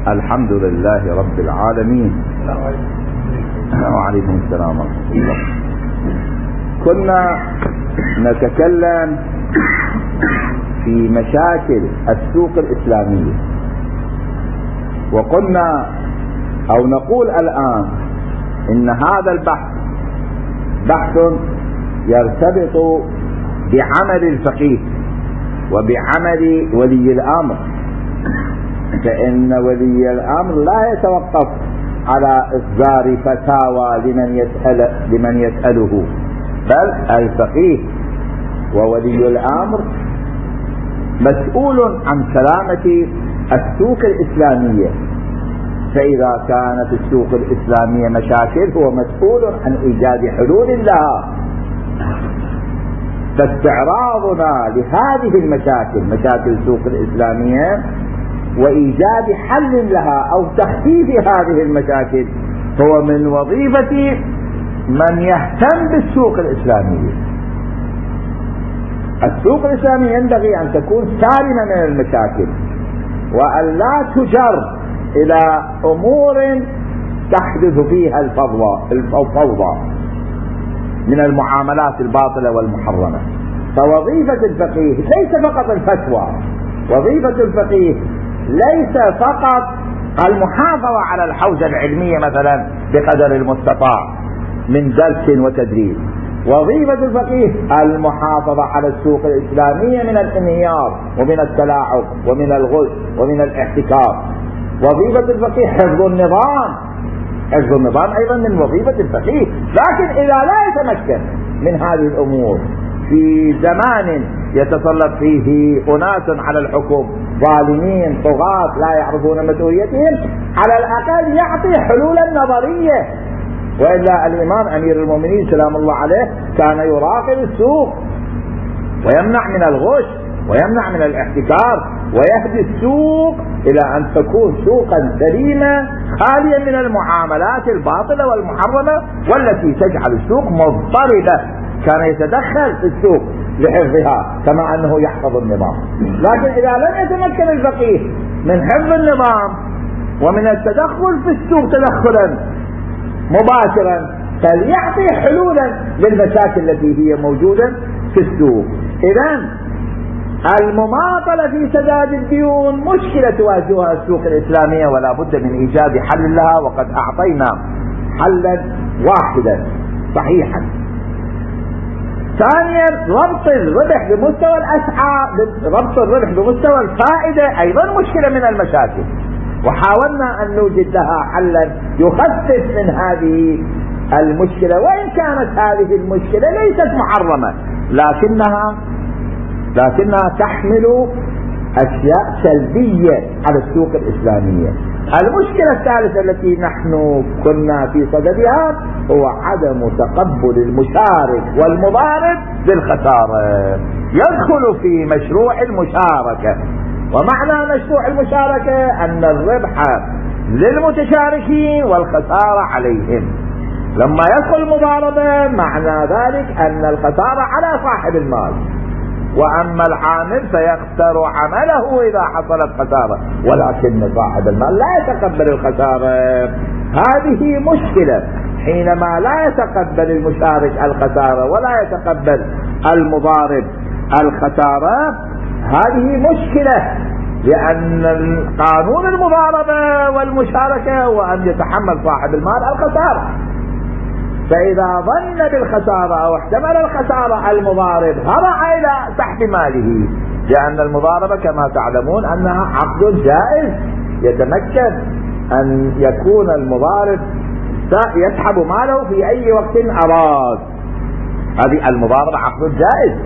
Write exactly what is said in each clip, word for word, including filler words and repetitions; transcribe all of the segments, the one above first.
الحمد لله رب العالمين. وعليكم السلام ورحمة الله. كنا نتكلم في مشاكل السوق الإسلامية، وقلنا أو نقول الآن إن هذا البحث بحث يرتبط بعمل الفقيه وبعمل ولي الأمر، فإن ولي الأمر لا يتوقف على إصدار فتاوى لمن يسأل لمن يسأله، بل الفقيه وولي الأمر مسؤول عن سلامة السوق الإسلامية. فإذا كانت السوق الإسلامية مشاكل هو مسؤول عن إيجاد حلول لها. فاستعراضنا لهذه المشاكل، مشاكل السوق الإسلامية، وإيجاد حل لها أو تخفيف هذه المشاكل هو من وظيفة من يهتم بالسوق الإسلامية. السوق الإسلامية ينبغي أن تكون سالمة من المشاكل، وأن لا تجر إلى أمور تحدث فيها الفوضى من المعاملات الباطلة والمحرمة. فوظيفة الفقيه ليس فقط الفتوى، وظيفة الفقيه ليس فقط المحافظة على الحوزة العلمية مثلا بقدر المستطاع من درس وتدريب. وظيفة الفقيه المحافظة على السوق الإسلامية من الانهيار ومن التلاعب ومن الغش ومن الاحتكار. وظيفة الفقيه حفظ النظام، حفظ النظام أيضا من وظيفة الفقيه. لكن إذا لا يتمكن من هذه الأمور في زمان يتسلط فيه أناس على الحكم ظالمين طغاة لا يعرفون مسؤوليتهم، على الأقل يعطي حلولا نظرية. وإلا الإمام أمير المؤمنين سلام الله عليه كان يراقب السوق ويمنع من الغش ويمنع من الاحتكار ويهدي السوق إلى أن تكون سوقا سليمة خاليا من المعاملات الباطلة والمحرمة والتي تجعل السوق مضطربة. كان يتدخل في السوق لحفظها كما أنه يحفظ النظام. لكن إذا لم يتمكن الفقيه من حفظ النظام ومن التدخل في السوق تدخلا مباشرا، فليعطي حلولا للمشاكل التي هي موجودة في السوق. إذن المماطلة في سداد الديون مشكلة تواجهها السوق الإسلامية، ولا بد من إيجاد حل لها، وقد أعطينا حلا واحدا صحيحا. ثانيا، ربط الربح بمستوى الأسعار، ربط الربح بمستوى الفائدة أيضا مشكلة من المشاكل، وحاولنا أن نوجد لها حلا يخفف من هذه المشكلة. وإن كانت هذه المشكلة ليست محرمة، لكنها لكنها تحمل أشياء سلبية على السوق الإسلامية. المشكلة الثالثة التي نحن كنا في صددها هو عدم تقبل المشارك والمضارب بالخسارة. يدخل في مشروع المشاركة، ومعنى مشروع المشاركة أن الربح للمتشاركين والخسارة عليهم. لما يدخل المضاربة معنى ذلك أن الخسارة على صاحب المال، وأما العامل فيخسر عمله إذا حصلت خسارة، ولكن صاحب المال لا يتقبل الخسارة. هذه مشكلة حينما لا يتقبل المشارك الخسارة ولا يتقبل المضارب الخسارة. هذه مشكلة، لأن قانون المضاربة والمشاركة هو أن يتحمل صاحب المال الخسارة. فإذا ظن بالخسارة أو احتمل الخسارة المضارب هرع إلى سحب ماله، لأن المضاربة كما تعلمون أنها عقد جائز، يتمكن أن يكون المضارب يسحب ماله في أي وقت أراد. هذه المضاربة عقد جائز،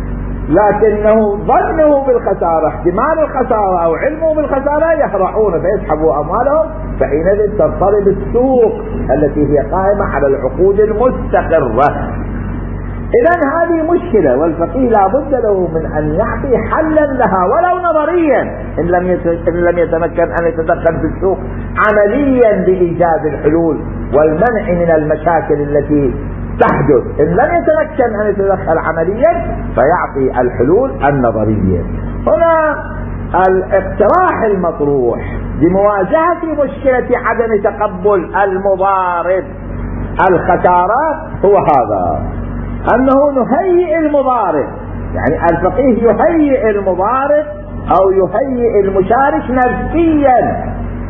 لكنه ظنه بالخسارة، احتمال الخسارة أو علمه بالخسارة، يهرعون فيسحبوا أموالهم، فحينئذ تضطرب السوق التي هي قائمة على العقود المستقرة. إذن هذه مشكلة، والفقيه لا بد له من أن يعطي حلا لها ولو نظريا، إن لم إن لم يتمكن أن يتدخل في السوق عمليا بإيجاد الحلول والمنع من المشاكل التي تحدث. إن لم يتمكن أن يتدخل عمليا فيعطي الحلول النظرية. هنا الاقتراح المطروح لمواجهة مشكلة عدم تقبل المضارب الخسارة هو هذا، أنه نهيئ المضارب، يعني الفقيه يهيئ المضارب أو يهيئ المشارك نفسيا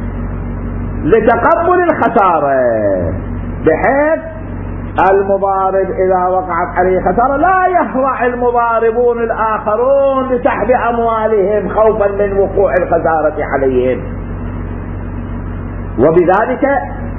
لتقبل الخسارة، بحيث المضارب إذا وقعت عليه خسارة لا يهرع المضاربون الآخرون لسحب أموالهم خوفا من وقوع الخسارة عليهم، وبذلك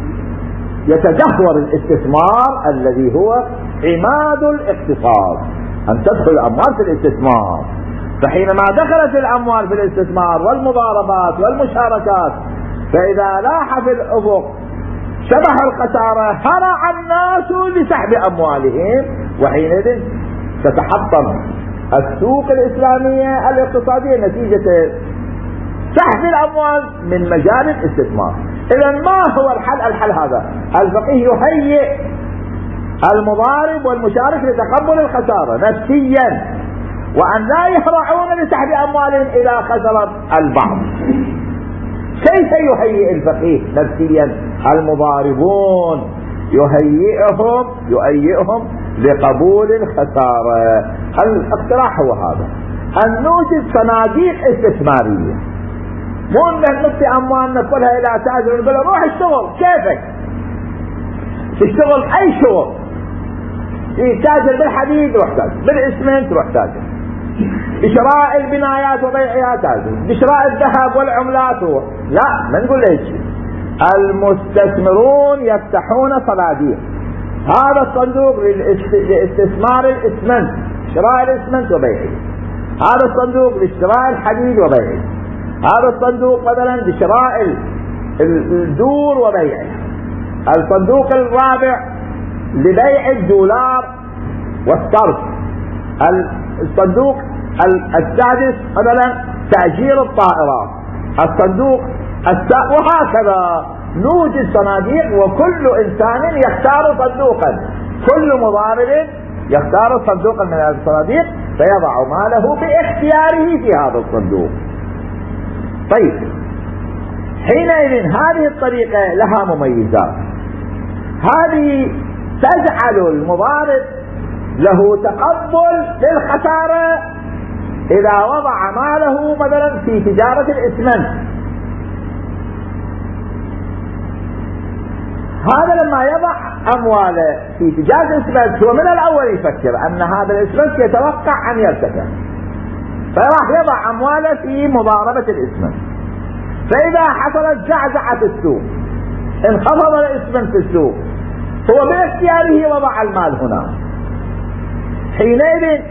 يتدهور الاستثمار الذي هو عماد الاقتصاد، أن تدخل الأموال في الاستثمار. فحينما دخلت الأموال في الاستثمار والمضاربات والمشاركات، فإذا لاح في الأفق شبح الخسارة هرع الناس لسحب أموالهم، وحينئذ تتحطم السوق الإسلامية الاقتصادية نتيجة سحب الأموال من مجال الاستثمار. إذا ما هو الحل؟ الحل هذا، الفقيه يهيئ المضارب والمشارك لتقبل الخسارة نفسيا، وأن لا يهرعون لسحب أموالهم إذا خسر البعض. كيف يهيئ الفقيه نفسيا المضاربون؟ يهيئهم يهيئهم لقبول الخسارة. الاقتراح هو هذا، أن نوجد صناديق استثمارية، مو أن نعطي أموالنا كلها إلى تاجر ونقول روح اشتغل كيفك، تشتغل أي شغل، تاجر بالحديد روح تاجر، بالإسمنت روح تاجر، بشراء البنايات وبيعها تاجر، بشراء الذهب والعملات هو. لا، ما نقول له شيء. المستثمرون يفتحون صناديق، هذا الصندوق لاستثمار الإسمنت، شراء الإسمنت وبيعه، هذا الصندوق لشراء الحديد وبيعه، هذا الصندوق مثلا لشراء الدور وبيعه، الصندوق الرابع لبيع الدولار والصرف، الصندوق السادس مثلا تأجير الطائرات، الصندوق السادس، وهكذا نوجد صناديق، وكل إنسان يختار صندوقا، كل مضارب يختار صندوقا من هذه الصناديق فيضع ماله باختياره في هذا الصندوق. طيب، حينئذ هذه الطريقة لها مميزات، هذه تجعل المضارب له تقبل للخسارة إذا وضع ماله مثلا في تجارة الإسمنت. هذا لما يضع أمواله في تجارة الإسمنت هو من الأول يفكر أن هذا الإسمنت يتوقع أن يرتفع، فراح يضع أمواله في مضاربة الإسمنت. فإذا حصلت زعزعة في السوق، انخفض الإسمنت في السوق، هو باختياره وضع المال هنا، حينئذ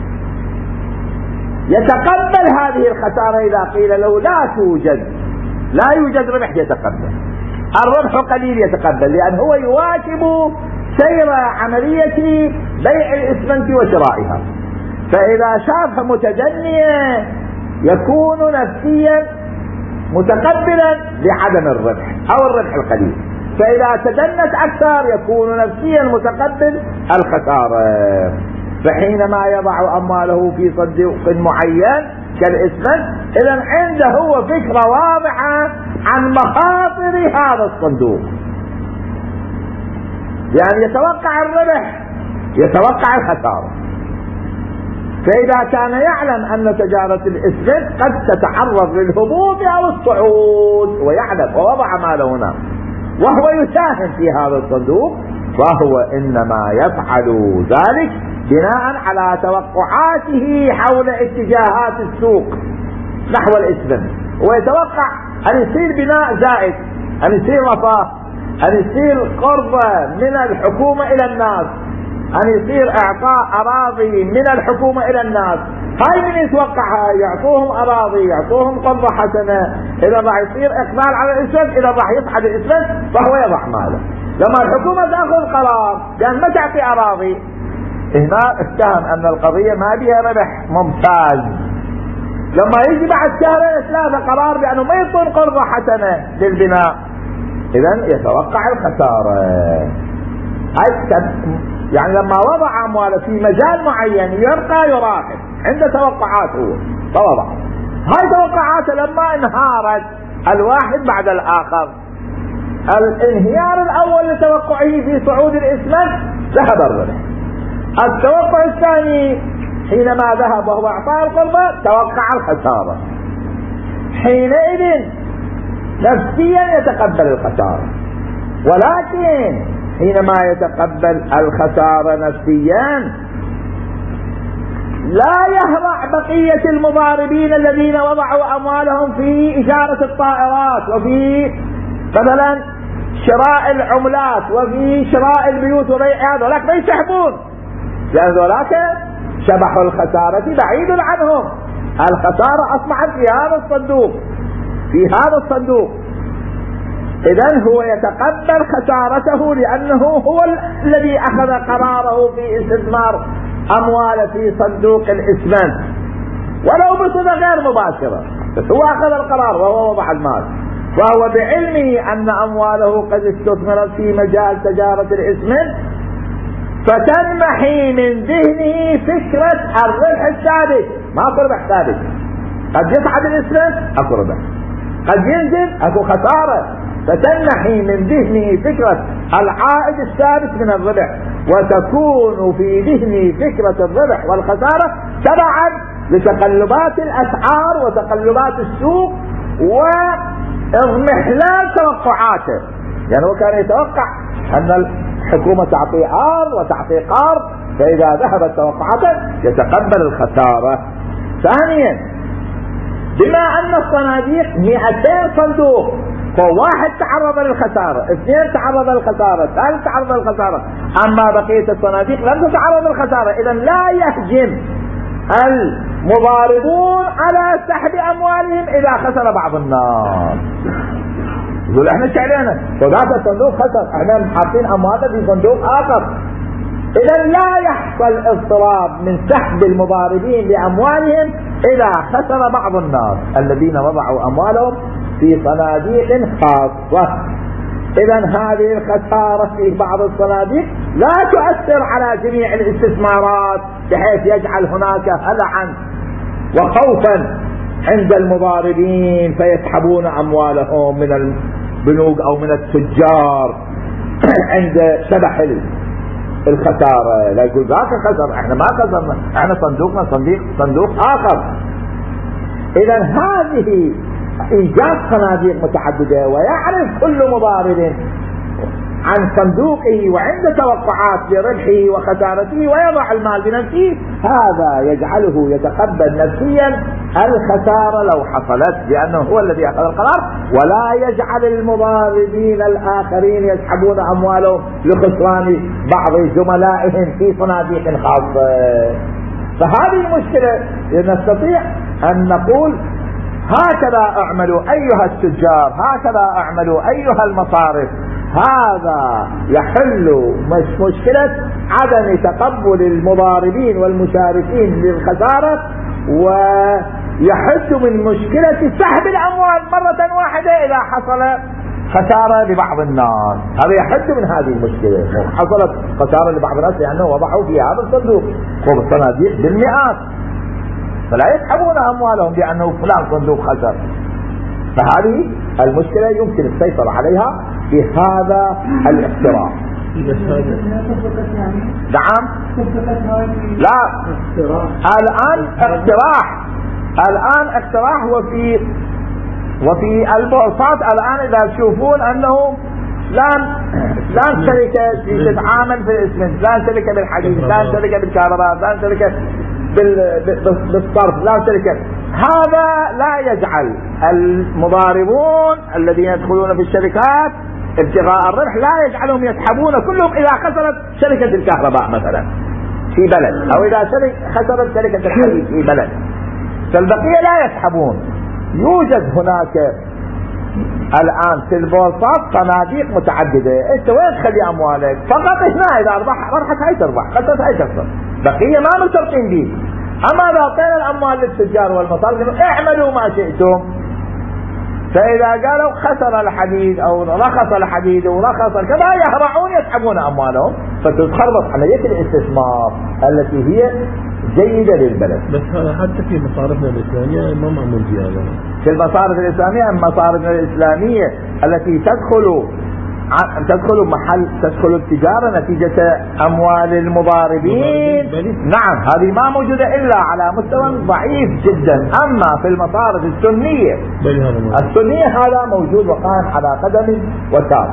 يتقبل هذه الخسارة. إذا قيل له لا توجد لا يوجد ربح يتقبل، الربح قليل يتقبل، لأن هو يواكب سير عملية بيع الإسمنت وشرائها. فإذا شاف متدنية يكون نفسيا متقبلا لعدم الربح أو الربح القليل، فإذا تدنت أكثر يكون نفسيا متقبل الخسارة. فحينما يضع أمواله في صندوق معين كالإسمنت، إذن عنده هو فكرة واضحة عن مخاطر هذا الصندوق، يعني يتوقع الربح يتوقع الخسارة. فإذا كان يعلم أن تجارة الإسمنت قد تتعرض للهبوط أو الصعود ويعلم ووضع ماله هنا وهو يساهم في هذا الصندوق، فهو إنما يفعل ذلك بناء على توقعاته حول اتجاهات السوق نحو الإسمنت، ويتوقع أن يصير بناء زائد، أن يصير رفاه، أن يصير قرض من الحكومة إلى الناس، أن يصير إعطاء أراضي من الحكومة إلى الناس. هاي من يتوقعها؟ يعطوهم أراضي، يعطوهم قرضة حسنة، إذا راح يصير إقبال على الإسمنت، إذا راح يصعد الإسمنت فهو يضع ماله. لما الحكومة تأخذ قرار لأن ما تعطي أراضي، هنا اتهم أن القضية ما بها ربح ممتاز. لما يجي بعد شهرين ثلاثة قرار بأنه ما يعطون قرضة حسنة للبناء، إذن يتوقع الخسارة. هاي يعني لما وضع أمواله في مجال معين يبقى يراقب، عنده توقعات هو فوضع. هاي توقعات لما انهارت الواحد بعد الآخر. الانهيار الأول لتوقعه في صعود الإسمنت ذهب الربح. التوقع الثاني حينما ذهب وهو إعطاء القربة توقع الخسارة، حينئذ نفسيا يتقبل الخسارة، ولكن حينما يتقبل الخسارة نفسيا لا يهرع بقية المضاربين الذين وضعوا أموالهم في إجارة الطائرات وفي مثلا شراء العملات وفي شراء البيوت وبيع هذا، ولكن ما يسحبون، لأن ذولاك شبح الخسارة بعيد عنهم. الخسارة أصبحت في هذا الصندوق، في هذا الصندوق. إذن هو يتقبل خسارته لأنه هو الذي أخذ قراره في استثمار أموال في صندوق الإسمنت ولو بصفة غير مباشرة، بس هو أخذ القرار وهو وضع المال، فهو بعلمه أن أمواله قد استثمرت في مجال تجارة الإسمنت، فتنمحي من ذهنه فكرة الربح الثابت. ما أكو ربح ثابت، قد يصعد الإسمنت أكو ربح، قد ينزل أكو خسارة، فتنمحي من ذهنه فكرة العائد الثابت من الربح، وتكون في ذهنه فكرة الربح والخسارة تبعا لتقلبات الأسعار وتقلبات السوق واضمحلال توقعاته. يعني هو كان يتوقع أن الحكومة تعطي عرض وتعطي قرض، فإذا ذهبت توقعاته يتقبل الخسارة. ثانيا، بما أن الصناديق مئتين صندوق، فواحد تعرض للخسارة، اثنين تعرض للخسارة، ثالث تعرض للخسارة، أما بقية الصناديق لم تتعرض للخسارة. إذا لا يهجم المضاربون على سحب أموالهم إذا خسر بعض الناس. يقول احنا ايش علينا؟ وذاك الصندوق خسر، احنا حاطين أموالنا في صندوق آخر. إذا لا يحصل اضطراب من سحب المضاربين لأموالهم إذا خسر بعض الناس الذين وضعوا أموالهم في صناديق خاصة. إذا هذه الخسارة في بعض الصناديق لا تؤثر على جميع الاستثمارات بحيث يجعل هناك هلعا وخوفا عند المضاربين فيسحبون أموالهم من البنوك أو من التجار عند شبح الخسارة. لا يقول ذاك خسر، احنا ما خسرنا، احنا صندوقنا صندوق صندوق آخر. إذا هذه إيجاد صناديق متعددة، ويعرف كل مضارب عن صندوقه وعند توقعات لربحه وخسارته ويضع المال بنفسه، هذا يجعله يتقبل نفسيا الخسارة لو حصلت، لأنه هو الذي أخذ القرار، ولا يجعل المضاربين الآخرين يسحبون أموالهم لخسران بعض زملائهم في صناديق خاصة. فهذه المشكلة نستطيع أن نقول هكذا اعملوا أيها التجار، هكذا اعملوا أيها المصارف. هذا يحل مشكلة عدم تقبل المضاربين والمشاركين للخسارة، ويحد من مشكلة سحب الأموال مرة واحدة إذا حصل خسارة لبعض الناس. هذا يحد من هذه المشكلة. حصلت خسارة لبعض الناس لأنه وضعوا في هذا الصندوق والصناديق بالمئات، فلا يسحبون أموالهم لأنه فلان صندوق خسر. فهذه المشكلة يمكن السيطرة عليها بهذا الاقتراح. نعم، لا، الآن اقتراح الآن اقتراح وفي وفي البورصات الآن إذا تشوفون أنه فلان فلان شركة تتعامل في الإسمنت، فلان شركة بالحديد، فلان شركة بالكهرباء، فلان شركة بالصرف، لا شركة. هذا لا يجعل المضاربون الذين يدخلون في الشركات ابتغاء الربح لا يجعلهم يسحبون كلهم إذا خسرت شركة الكهرباء مثلا في بلد، أو إذا خسرت شركة الحديد في بلد، فالبقية لا يسحبون. يوجد هناك الآن في البورصات صناديق متعددة، انت وين تخلي اموالك؟ فقط هنا اذا اربح ربحت هاي تربح، خسرت هاي تخسر، بقية ما مرتبطين به. اما اذا اعطينا الاموال للتجار والمصارف اعملوا ما شئتم، فاذا قالوا خسر الحديد او رخص الحديد ورخص كذا يهرعون يسحبون اموالهم، فتتخربط عملية الاستثمار التي هي جيدة للبلد. بس هذا حتى في مصارفنا الإسلامية ما معمول فيها هذا. في المصارف الإسلامية، المصارف الإسلامية التي تدخل تدخل محل تدخل التجارة نتيجة أموال المضاربين، نعم هذه ما موجودة إلا على مستوى ضعيف جدا. أما في المصارف السنية السنية هذا موجود وقائم على قدم وساق.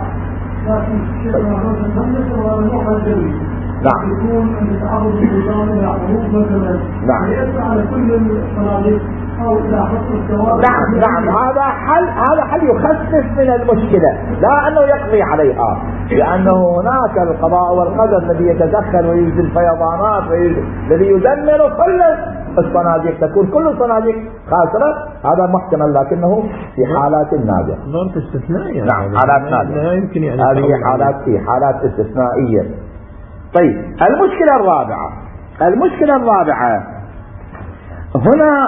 نعم يكون أن يتعرض للنظام إلى حروب مثلا، نعم يأتي على كل الصناديق أو إلى حصر الثواب. نعم نعم هذا حل هذا حل يخفف من المشكلة، لا أنه يقضي عليها، لأنه هناك القضاء والقدر الذي يتدخل وينزل فيضانات الذي يدمر كل الصناديق، تكون كل الصناديق خاسرة. هذا محتمل لكنه في حالات نادرة. ظرف استثنائية. نعم حالات نادرة. لا يمكن يعني هذه حالات في حالات استثنائية. طيب المشكلة الرابعة المشكلة الرابعة هنا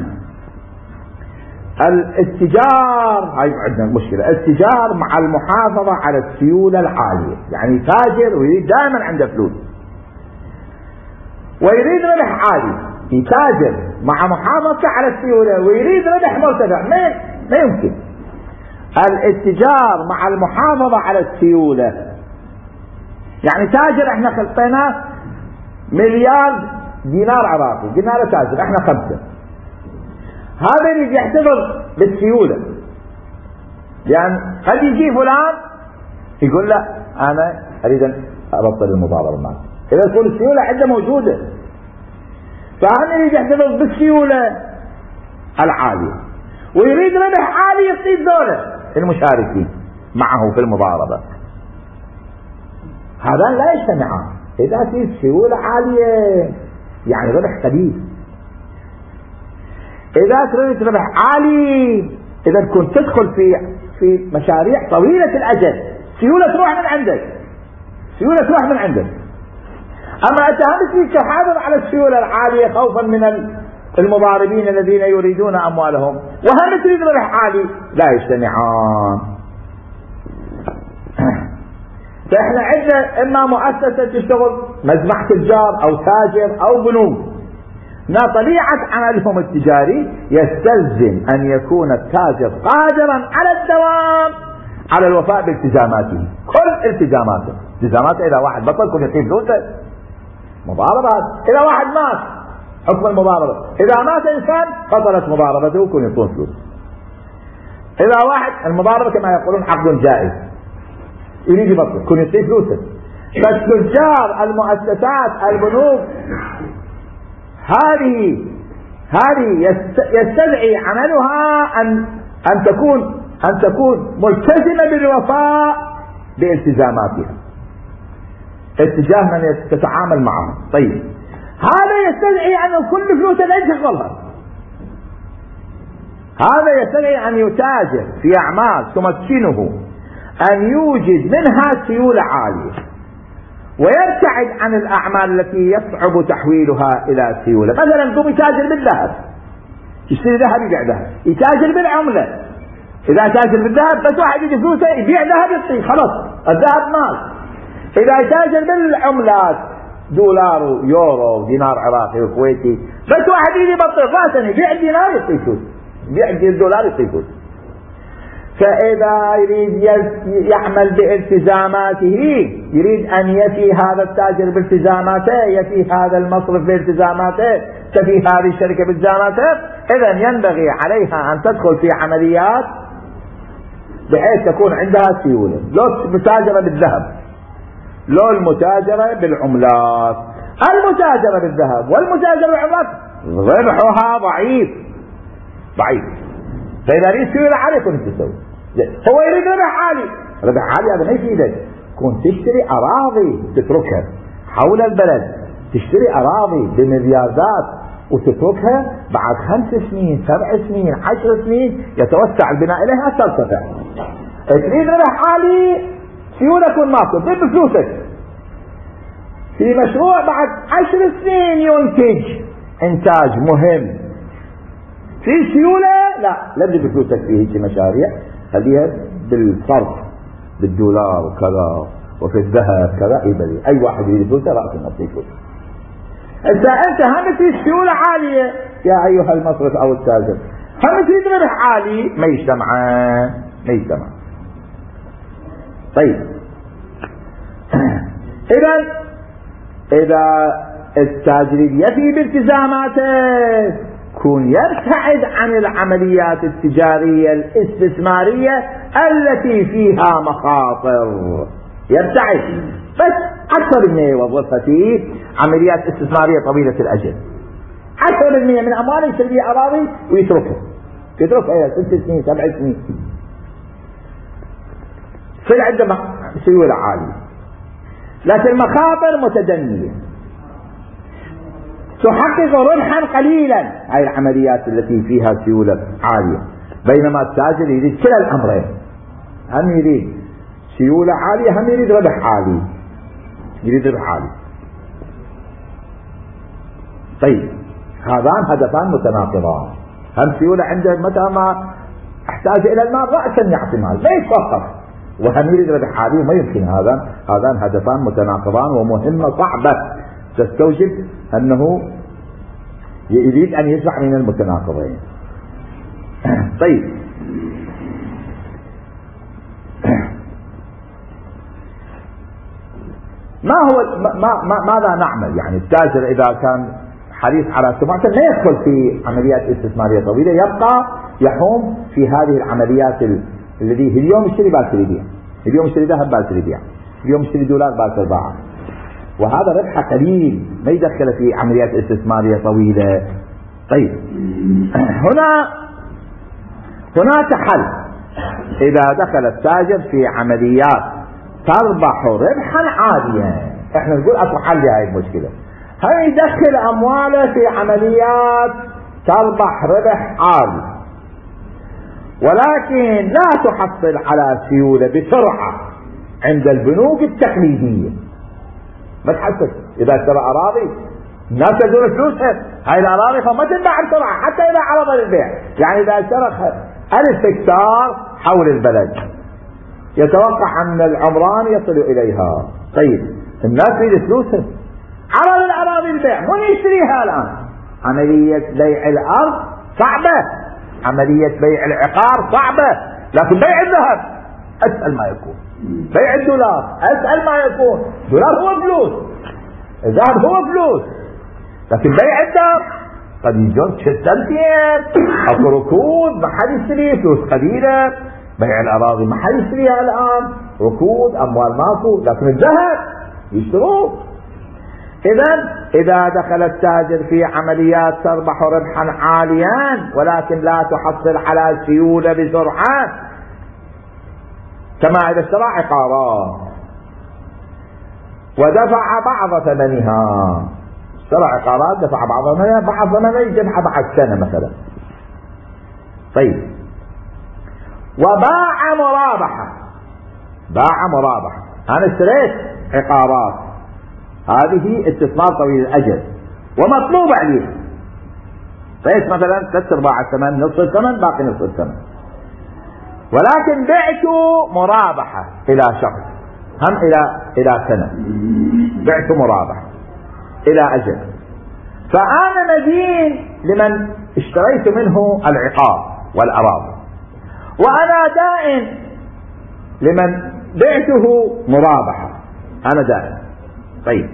الاتجار. هاي عندنا المشكلة الاتجار مع المحافظة على السيولة العالية، يعني تاجر ويريد دائما عنده فلوس ويريد ربح عالي، يتاجر مع محافظة على السيولة ويريد ربح مرتفع، ما ما يمكن. الاتجار مع المحافظة على السيولة، يعني تاجر احنا خلطيناه مليار دينار عراقي، قلنا له تاجر احنا خمسة، هذا اللي يحتفظ بالسيولة، لأن قد يجي فلان يقول له أنا أريد أن أبطل المضاربة معك، إذا تكون السيولة عنده موجودة، فهذا اللي يحتفظ بالسيولة العالية ويريد ربح عالي يصيد دولة المشاركين معه في المضاربة، هذا لا يجتمعان. إذا في سيولة عالية يعني ربح قليل، إذا تريد ربح عالي إذا كنت تدخل في في مشاريع طويلة الأجل، سيولة تروح من عندك سيولة تروح من عندك أما أنت هم تحافظ على السيولة العالية خوفا من المضاربين الذين يريدون أموالهم، وهم تريد ربح عالي، لا يجتمعان. فإحنا عندنا إما مؤسسة تشتغل مجمع تجار أو تاجر أو بنوك، نا طبيعة عملهم التجاري يستلزم أن يكون التاجر قادرا على الدوام على الوفاء بالتزاماته، كل التزاماته التزاماته إذا واحد بطل كل يعطيه فلوسه، مضاربة. إذا واحد مات حكم المضاربة، إذا مات إنسان بطلت مضاربته كل يعطون فلوس. إذا واحد المضاربة كما يقولون عقد جائز يريد يبطل كل يعطيه فلوسه. فالتجار المؤسسات البنوك هذه هذه يستدعي عملها أن أن تكون أن تكون ملتزمة بالوفاء بالتزاماتها اتجاه من تتعامل معه. طيب هذا يستدعي أن كل فلوس لا يشغلها، هذا يستدعي أن يتاجر في أعمال تمكنه أن يوجد منها سيولة عالية ويبتعد عن الأعمال التي يصعب تحويلها إلى سيولة. مثلا يقوم يتاجر بالذهب، يشتري ذهب يبيع ذهب، يتاجر بالعملة، إذا تاجر بالذهب بس واحد يجي فلوسه يبيع ذهب يصير خلاص الذهب مال. إذا يتاجر بالعملات دولار ويورو ودينار عراقي وكويتي بس واحد يجي يبطل راسا يبيع الدينار يصير فلوس، يبيع الدولار يصير فلوس. فإذا يريد يعمل بالتزاماته، يريد أن يفي هذا التاجر بالتزاماته، يفي هذا المصرف بالتزاماته، تفي هذه الشركة بالتزاماته، إذا ينبغي عليها أن تدخل في عمليات بحيث تكون عندها سيولة، لو المتاجرة بالذهب لو المتاجرة بالعملات. المتاجرة بالذهب والمتاجرة بالعملات ربحها ضعيف ضعيف، فإذا يريد سيولة عالية كنت تسوي، هو يريد ربح عالي، ربح عالي هذا ما يفيدك. كنت تشتري أراضي تتركها حول البلد، تشتري أراضي بملياردات وتتركها بعد خمس سنين سبع سنين عشر سنين يتوسع البناء إليها ترتفع. تريد ربح عالي سيولة كن ماكو ضد فلوسك في مشروع بعد عشر سنين ينتج إنتاج مهم، في سيولة لا لا تجيب فلوسك في هيك مشاريع، خليها بالصرف بالدولار وكذا وفي الذهب كذا يبلي أي واحد يريد فلوسه رأس النصيب فلوسه. إذا أنت هم تريد سيولة عالية يا أيها المصرف أو التاجر، هم تريد ربح عالي، ما يجتمعان ما يجتمعان. طيب إذا إذا التاجر يفي بالتزاماته كون يبتعد عن العمليات التجارية الاستثمارية التي فيها مخاطر، يبتعد، بس عشرة بالمئة يوظفها في عمليات استثمارية طويلة الأجل، عشرة بالمئة من أمواله يشتري بها أراضي ويتركها يتركها ست سنين سبع سنين، في عندما سيولة عالية، لكن مخاطر متدنية تحقق ربحا قليلا، هاي العمليات التي فيها سيولة عالية. بينما التاجر يريد كلا الأمرين، هم يريد سيولة عالية هم يريد ربح عالي، يريد ربح عالي. طيب هذان هدفان متناقضان، هم سيولة عنده متى ما احتاج إلى المال رأسا يعطي مال ما يتوقف، وهم يريد ربح عالي، ما يمكن. هذا هذان هدفان متناقضان ومهمة صعبة تستوجب أنه يريد أن يجمع من المتناقضين. طيب ما هو ما ما ماذا نعمل؟ يعني التاجر إذا كان حريص على سمعته لا يدخل في عمليات استثمارية طويلة، يبقى يحوم في هذه العمليات الذي اليوم يشتري باكر يبيع، اليوم يشتري ذهب باكر يبيع، اليوم يشتري دولار باكر باع، وهذا ربحه قليل، ما يدخل في عمليات استثمارية طويلة. طيب هنا هناك حل، إذا دخل التاجر في عمليات تربح ربحا عاليا، احنا نقول اكو حل لهذه المشكلة، هل يدخل امواله في عمليات تربح ربح عالي ولكن لا تحصل على سيولة بسرعة عند البنوك التقليدية، ما تحصل. اذا اشترى اراضي الناس يدون فلوسها، هاي الاراضي فما تنباع بسرعة حتى اذا عرض للبيع، يعني اذا اشترى الف هكتار حول البلد يتوقع ان العمران يصل اليها، طيب الناس تريد فلوسها، عرض الاراضي للبيع، من يشتريها الان؟ عملية بيع الارض صعبة، عملية بيع العقار صعبة، لكن بيع الذهب اسهل ما يكون، بيع الدولار اسهل ما يكون، دولار هو فلوس، الذهب هو فلوس، لكن بيع الذهب قد يجون سنتين، اكو ركود ما حد يشتري، فلوس قليلة، بيع الاراضي ما حد يشتريها الان، ركود اموال ماكو، لكن الذهب يشتروه. اذا اذا دخل التاجر في عمليات تربح ربحا عاليا ولكن لا تحصل على سيولة بسرعة، كما اذا اشترى عقارات ودفع بعض ثمنها، اشترى عقارات دفع بعض ثمنها، بعض ثمنها يدفع بعد سنة مثلا، طيب وباع مرابحة، باع مرابحة، انا اشتريت عقارات هذه استثمار طويل الاجل ومطلوب عليه، اشتريت مثلا ثلاث ارباع الثمن، نصف الثمن، باقي نصف الثمن، ولكن بعت مرابحة الى شخص، هم الى الى سنة، بعت مرابحة الى اجل، فانا مدين لمن اشتريت منه العقار والاراضي، وانا دائن لمن بعته مرابحة، انا دائن، طيب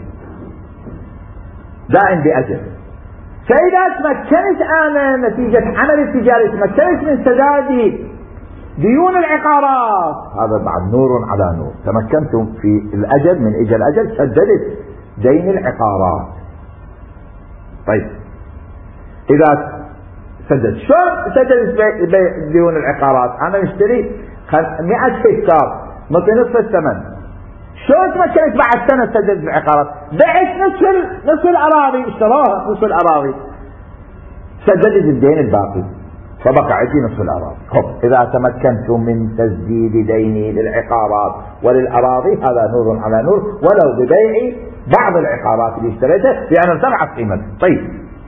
دائن باجل، فاذا تمكنت انا نتيجة عمل التجاري تمكنت من سداد ديون العقارات، هذا بعد نور على نور، تمكنت في الاجل من اجل اجل سددت دين العقارات. طيب اذا سدد شلون سددت ديون العقارات؟ انا اشتري مئة هكتار مثل نصف الثمن، شلون تمكنت بعد سنة سددت العقارات؟ بعت نصف نصف الاراضي، اشتراها نصف الاراضي، سددت الدين الباقي، فبقى عندي نصف الاراضي. خب اذا تمكنت من تسديد ديني للعقارات وللاراضي هذا نور على نور، ولو ببيع بعض العقارات اللي اشتريتها لان ارتفعت قيمتها. طيب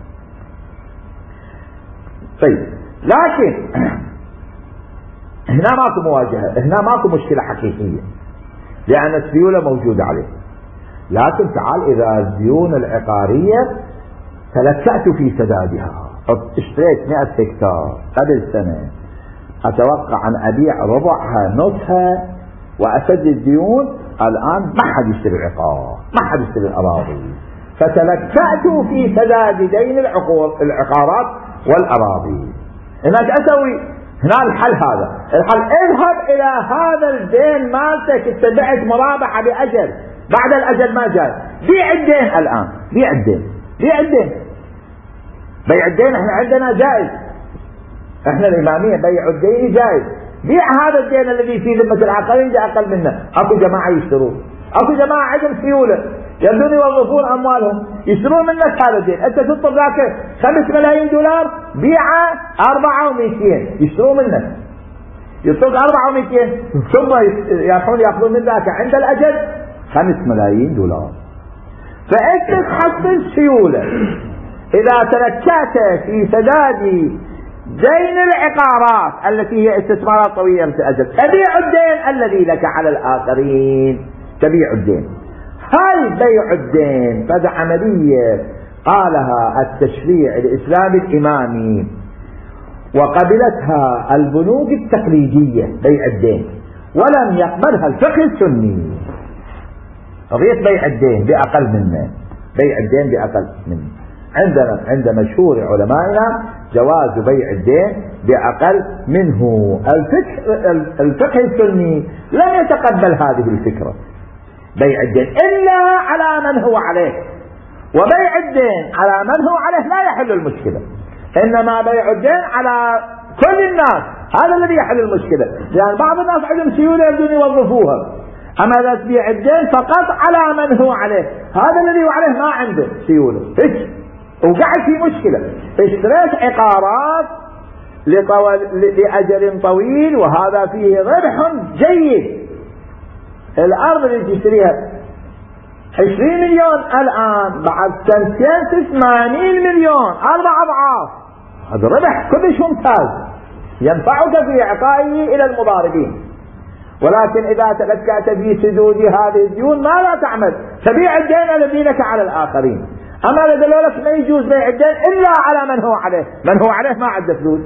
طيب لكن هنا ماكو مواجهة، هنا ماكو مشكلة حقيقية لأن السيولة موجودة عليه، لكن تعال إذا الديون العقارية تلكأت في سدادها، اشتريت مئة هكتار قبل سنة، أتوقع أن أبيع ربعها نصها وأسدد ديون، الآن ما حد يشتري العقار، ما حد يشتري الأراضي، فتلكأت في سداد دين العقارات والأراضي. هناك أسوي هنا الحل، هذا الحل، اذهب إلى هذا الدين مالتك، اتبعت مرابحة بأجل، بعد الأجل ما جاء، بيع الدين الآن، بيع الدين، بيع الدين، بيع الدين احنا عندنا جائز، احنا الإمامية بيع الدين جائز، بيع هذا الدين الذي في ذمة العقارين جاء أقل منه، اكو جماعة يشترون، اكو جماعة عندهم سيولة يبدون يوظفون أموالهم يشترون منك هذا الدين، أنت تطلب ذاك خمس ملايين دولار بيعه أربعة ومئتين يشترون منك، يطلق أربعة ومئتين ثم يروحون يأخذون من ذاك عند الأجل خمس ملايين دولار. فأنت تحصل سيولة إذا تركت في سداد دين العقارات التي هي استثمارات طويلة الأجل، تبيع الدين الذي لك على الآخرين، تبيع الدين. هاي بيع الدين هذا عملية قالها التشريع الإسلامي الإمامي وقبلتها البنوك التقليدية، بيع الدين، ولم يقبلها الفقه السني. قضية بيع الدين بأقل منه، بيع الدين بأقل منه، عندنا عند مشهور علمائنا جواز بيع الدين بأقل منه. الفقه, الفقه السني لم يتقبل هذه الفكرة، بيع الدين إلا على من هو عليه، وبيع الدين على من هو عليه لا يحل المشكلة، إنما بيع الدين على كل الناس هذا الذي يحل المشكلة، لأن يعني بعض الناس عندهم سيولة يبدون يوظفوها، أما إذا تبيع الدين فقط على من هو عليه، هذا الذي هو عليه ما عنده سيولة إيش وقعد في مشكلة، اشتريت عقارات لطول لأجل طويل وهذا فيه ربح جيد، الأرض اللي تشتريها عشرين مليون الآن بعد سنتين ثمانين مليون، أربع أضعاف، هذا ربح كلش ممتاز ينفعك في إعطائه إلى المضاربين. ولكن إذا تلكأت في سدود هذه الديون ما لا تعمل، تبيع الدين الذي لك على الآخرين. أما إذا قالوا لك ما يجوز بيع الدين إلا على من هو عليه، من هو عليه ما عنده فلوس،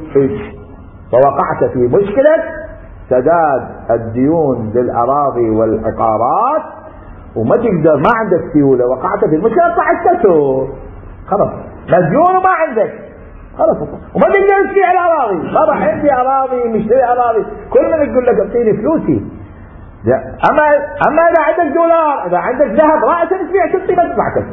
فوقعت في مشكلة سداد الديون للأراضي والعقارات وما تقدر، ما عندك سيولة، وقعت في المشكلة، طلعت كسر خلاص، مديون وما عندك خلاص، وما تقدر تبيع الأراضي، طبعا عندي أراضي مشتري أراضي، كل من يقول لك اعطيني فلوسي. أما أما إذا عندك دولار، إذا عندك ذهب رأسا تبيع تبطي ما تدفع كسر.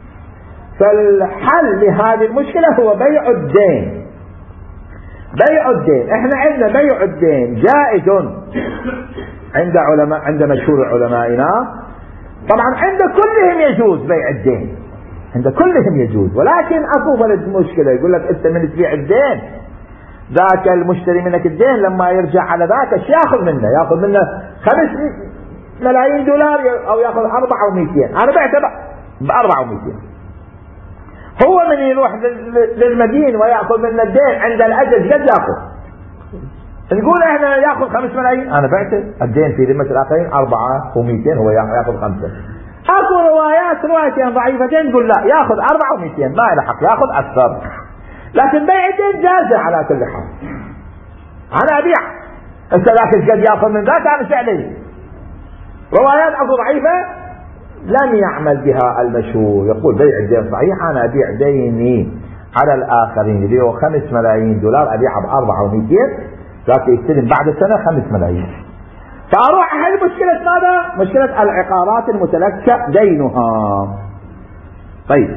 فالحل لهذه المشكلة هو بيع الدين، بيع الدين. احنا عندنا بيع الدين جائز عند علماء، عند مشهور علمائنا، طبعا عند كلهم يجوز بيع الدين، عند كلهم يجوز، ولكن اكو بلد مشكلة يقول لك انت من تبيع الدين ذاك المشتري منك الدين لما يرجع على ذاك ايش ياخذ منه؟ ياخذ منه خمس ملايين دولار او ياخذ أربعة ومئتين، انا بعته بأربعة ومئتين، هو من يروح للمدين ويأخذ من الدين عند الأجل قد يأخذ، نقول احنا يأخذ خمس ملايين، أنا بعته الدين في ذمة الآخرين أربعة ومئتين، هو يأخذ خمسة. أكو روايات روايتين ضعيفتين تقول لا يأخذ أربعة ومئتين ما له حق يأخذ أكثر، لكن بيع الدين جازة على كل حال. أنا أبيع أنت ذاك قد يأخذ من ذاك أنا شعلي، روايات أكو ضعيفة لم يعمل بها المشهور، يقول بيع الدين صحيح، أنا أبيع ديني على الآخرين اللي هو خمس ملايين دولار أبيعها بأربعة ومئتين، ذاك يستلم بعد سنة خمس ملايين، فأروح أحل مشكلة ماذا؟ مشكلة العقارات المتلكأ دينها. طيب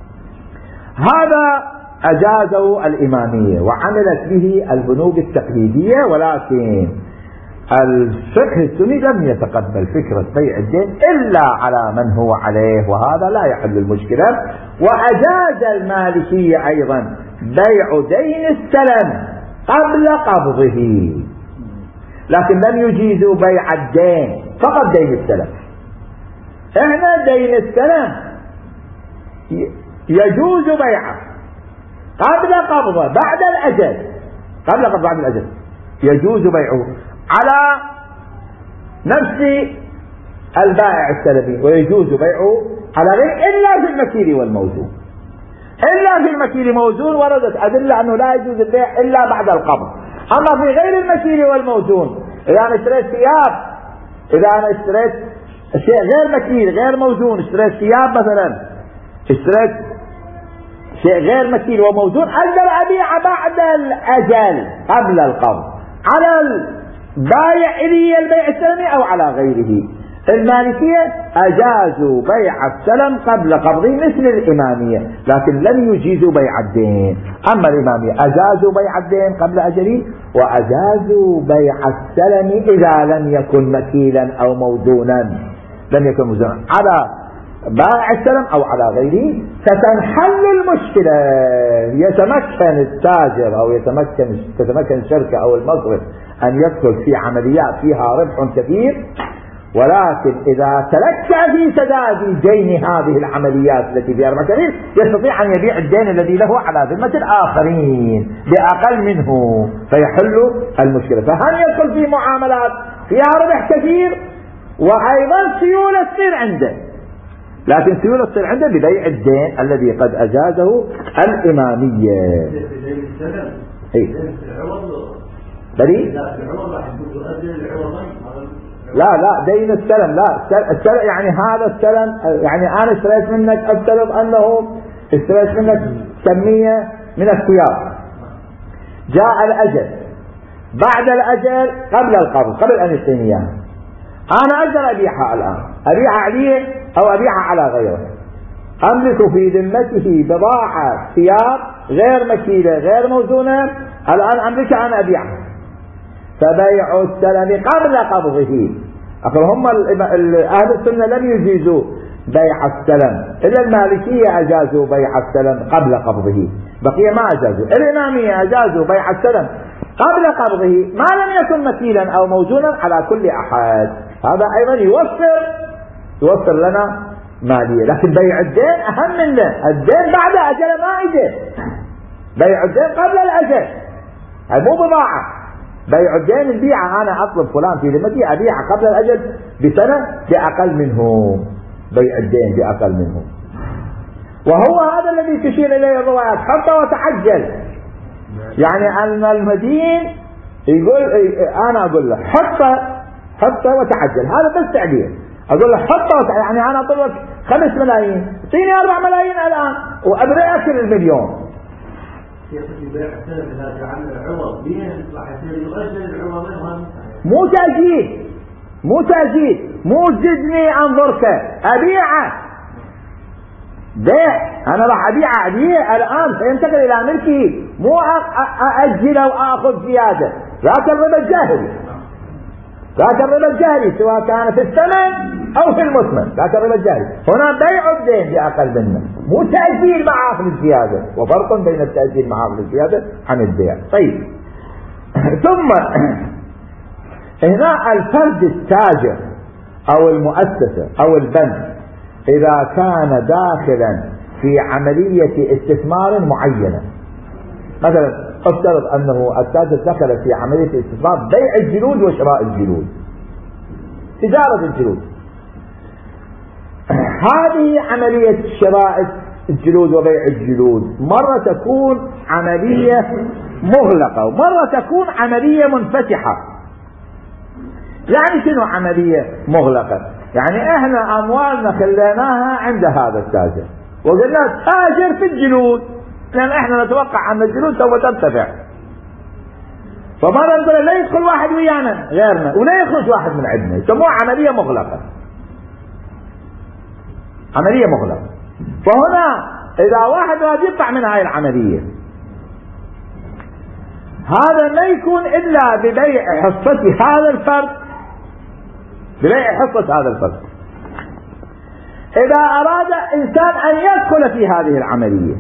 هذا أجازه الإمامية وعملت به البنوك التقليدية، ولكن الفقه السني لم يتقبل فكرة بيع الدين إلا على من هو عليه، وهذا لا يحل المشكلة. وأجاز المالكية أيضا بيع دين السلم قبل قبضه، لكن لم يجيزوا بيع الدين فقط دين السلم. احنا دين السلم يجوز بيعه قبل قبضه بعد الأجل، قبل قبضه بعد الأجل يجوز بيعه على نفس البائع السلمي، ويجوز بيعه على غير إلا في المكيل والموزون. إلا في المكيل موزون وردت أدلة أنه لا يجوز البيع إلا بعد القبض. أما في غير المكيل والموزون، إذا أنا اشتريت ثياب، إذا أنا اشتريت شيء غير مكيل غير موزون، اشتريت ثياب مثلا، اشتريت شيء غير مكيل وموزون، أقدر أبيع بعد الأجل قبل القبض على البايع إلي البيع السلمي أو على غيره. المالكية أجازوا بيع السلم قبل قبضه مثل الإمامية، لكن لم يجيزوا بيع الدين. أما الإمامية أجازوا بيع الدين قبل أجله، وأجازوا بيع السلم إذا لم يكن مكيلا أو موزونا، لم يكن موزونا على بائع السلم أو على غيره. ستنحل المشكلة، يتمكن التاجر أو يتمكن تتمكن الشركة أو المصرف أن يدخل في عمليات فيها ربح كثير، ولكن إذا تلكأ في سداد دين هذه العمليات التي فيها ربح كثير يستطيع أن يبيع الدين الذي له على ذمة الآخرين بأقل منه، فيحل المشكلة. فهل يدخل في معاملات فيها ربح كثير وأيضا سيولة تصير عنده، لكن سيولة تصير عنده ببيع الدين الذي قد أجازه الإمامية. بريء؟ لا لا دين السلم، لا السلم يعني هذا السلم، يعني أنا اشتريت منك، أفترض أنه اشتريت منك كمية من الثياب، جاء الأجل، بعد الأجل قبل القبض، قبل أن يعطيني إياها، أنا أقدر أبيعها الآن، أبيعها عليه أو أبيعها على غيره، أملك في ذمته بضاعة ثياب غير مكيلة غير موزونة، الآن أملكها أنا أبيعها، فبيع السلم قبل قبضه. أقول هم أهل السنة لم يجيزوا بيع السلم، إلا المالكية أجازوا بيع السلم قبل قبضه، بقية ما أجازوا. الإمامية أجازوا بيع السلم قبل قبضه ما لم يكن مكيلا أو موزونا على كل أحد. هذا أيضا يوفر يوفر لنا مالية. لكن بيع الدين أهم منه، الدين بعد أجل ما يجي، بيع الدين قبل الأجل، هذا مو بضاعة. بيع الدين البيعة، أنا أطلب فلان في ذمتي أبيعه قبل الأجل بسنة بأقل منه، بيع الدين بأقل منه. وهو هذا الذي تشير إليه الروايات، حتى وتعجل، يعني أن المدين يقول أنا أقول له حتى حتى وتعجل، هذا بس تعبير، أقول له حتى وتعجل، يعني أنا أطلب لك خمس ملايين، اعطيني أربع ملايين الآن وأبرئك المليون. مو تأجيل، مو تأجيل، مو زدني أنظرك، أبيعه بيع، أنا راح أبيعه أبيع الآن سينتقل إلى ملكه، مو أأجله وآخذ زيادة. ذاك الربا الجاهلي، ذاك الربا الجاهلي سواء كان في الثمن أو في المثمن، ذاك الربا الجاهلي. هنا بيع الدين بأقل منه، مو تأجيل مع أخذ الزيادة، وفرق بين التأجيل مع أخذ الزيادة عن البيع. طيب ثم هنا الفرد التاجر أو المؤسسة أو البنك إذا كان داخلا في عملية استثمار معينة، مثلا افترض أنه التاجر دخل في عملية استثمار بيع الجلود وشراء الجلود، تجارة الجلود، هذه عملية شراء الجلود وبيع الجلود مرة تكون عملية مغلقة ومرة تكون عملية منفتحة. يعني شنو عملية مغلقة؟ يعني احنا اموالنا خليناها عند هذا التاجر وقلنا تاجر في الجلود، لان احنا نتوقع ان الجلود سوف ترتفع، فمرة نقول لا يدخل واحد ويانا غيرنا ولا يخرج واحد من عندنا، يسموها عملية مغلقة، عملية مغلقة. فهنا اذا واحد راد يطلع من هاي العملية، هذا ما يكون الا ببيع حصة هذا الفرد، ببيع حصة هذا الفرد. اذا اراد انسان ان يدخل في هذه العملية،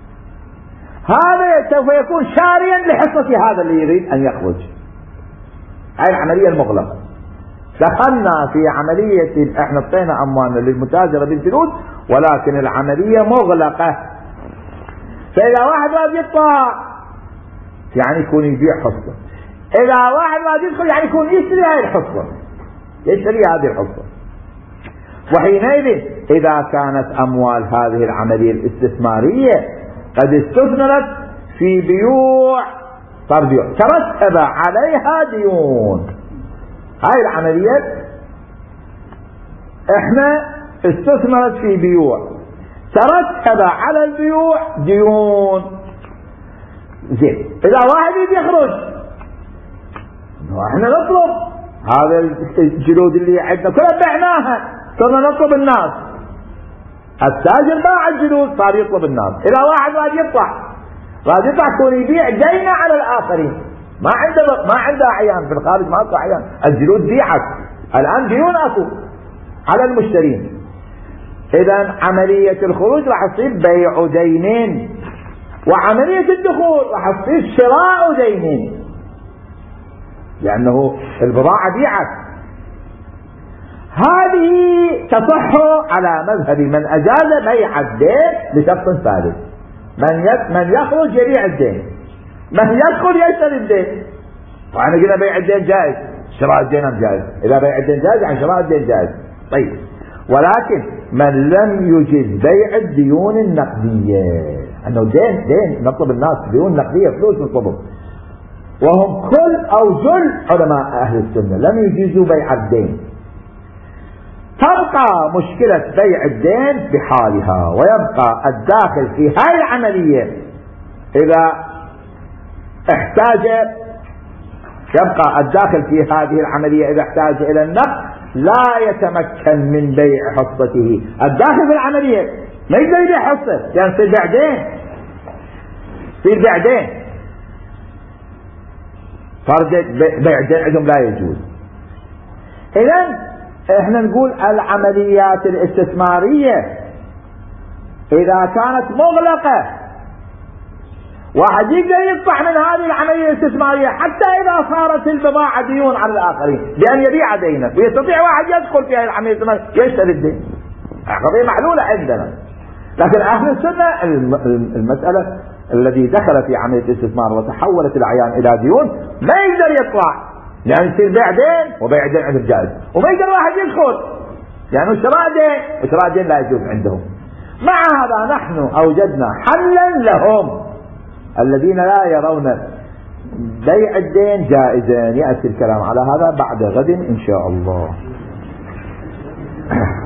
هذا سوف يكون شاريا لحصة هذا اللي يريد ان يخرج. هاي العملية المغلقة. دخلنا في عملية احنا اعطينا اموالنا للمتاجرة بالجلود ولكن العملية مغلقة. فاذا واحد راد يطلع يعني يكون يبيع حصة، اذا واحد راد يدخل يعني يكون يشتري هاي الحصة، يشتري هذه الحصة. وحينئذ اذا كانت اموال هذه العملية الاستثمارية قد استثمرت في بيوع، صار بيوع ترتب عليها ديون. هاي العملية احنا استثمرت في بيوع ترتب على البيوع ديون. زين، اذا واحد يجي يخرج احنا نطلب هذا الجلود اللي عندنا كلها بعناها، صرنا نطلب الناس. التاجر باع الجلود صار يطلب الناس. اذا واحد راد يطلع راد يطلع يكون يبيع دينه على الاخرين، ما عنده ما عنده اعيان في الخارج، ما اكو اعيان، الجلود بيعت، الان ديون اكو على المشترين. اذا عملية الخروج راح تصير بيع دينين، وعملية الدخول راح تصير شراء دينين، لأنه البضاعة بيعت. هذه تصح على مذهب من أجاز بيع الدين لشخص ثالث. من من يخرج يبيع الدين، من يدخل يشتري الدين. وأنا قلنا بيع الدين جائز، شراء الدين جائز. إذا بيع الدين جائز يعني شراء الدين جائز. طيب، ولكن من لم يجز بيع الديون النقدية، أنه دين دين نطلب الناس ديون نقدية، فلوس نطلبه، وهم كل أو جل علماء أهل السنة لم يجيزوا بيع الدين، تبقى مشكلة بيع الدين بحالها، ويبقى الداخل في هاي العملية إذا احتاج يبقى الداخل في هذه العملية إذا احتاج إلى النقد لا يتمكن من بيع حصته. الداخل في العملية ما يقدر يبيع حصته، يعني في بعدين في بعدين فرق بيع الدين عندهم لا يجوز. إذن احنا نقول العمليات الاستثمارية إذا كانت مغلقة واحد يقدر يطلع من هذه العملية الاستثمارية حتى إذا صارت البضاعة ديون على الآخرين بأن يبيع دينه، ويستطيع واحد يدخل في هذه العملية الاستثمارية يشتري الدين. قضية معلولة عندنا. لكن أهل السنة المسألة الذي دخل في عملية الاستثمار وتحولت العيان إلى ديون ما يقدر يطلع، يعني يصير بيع دين وبيع دين عند الجائز، وما يقدر واحد يدخل يعني شراء دين وشراء دين لا يجوز عندهم. مع هذا نحن أوجدنا حلا لهم الذين لا يرون بيع الدين جائزا. يأتي الكلام على هذا بعد غد إن شاء الله.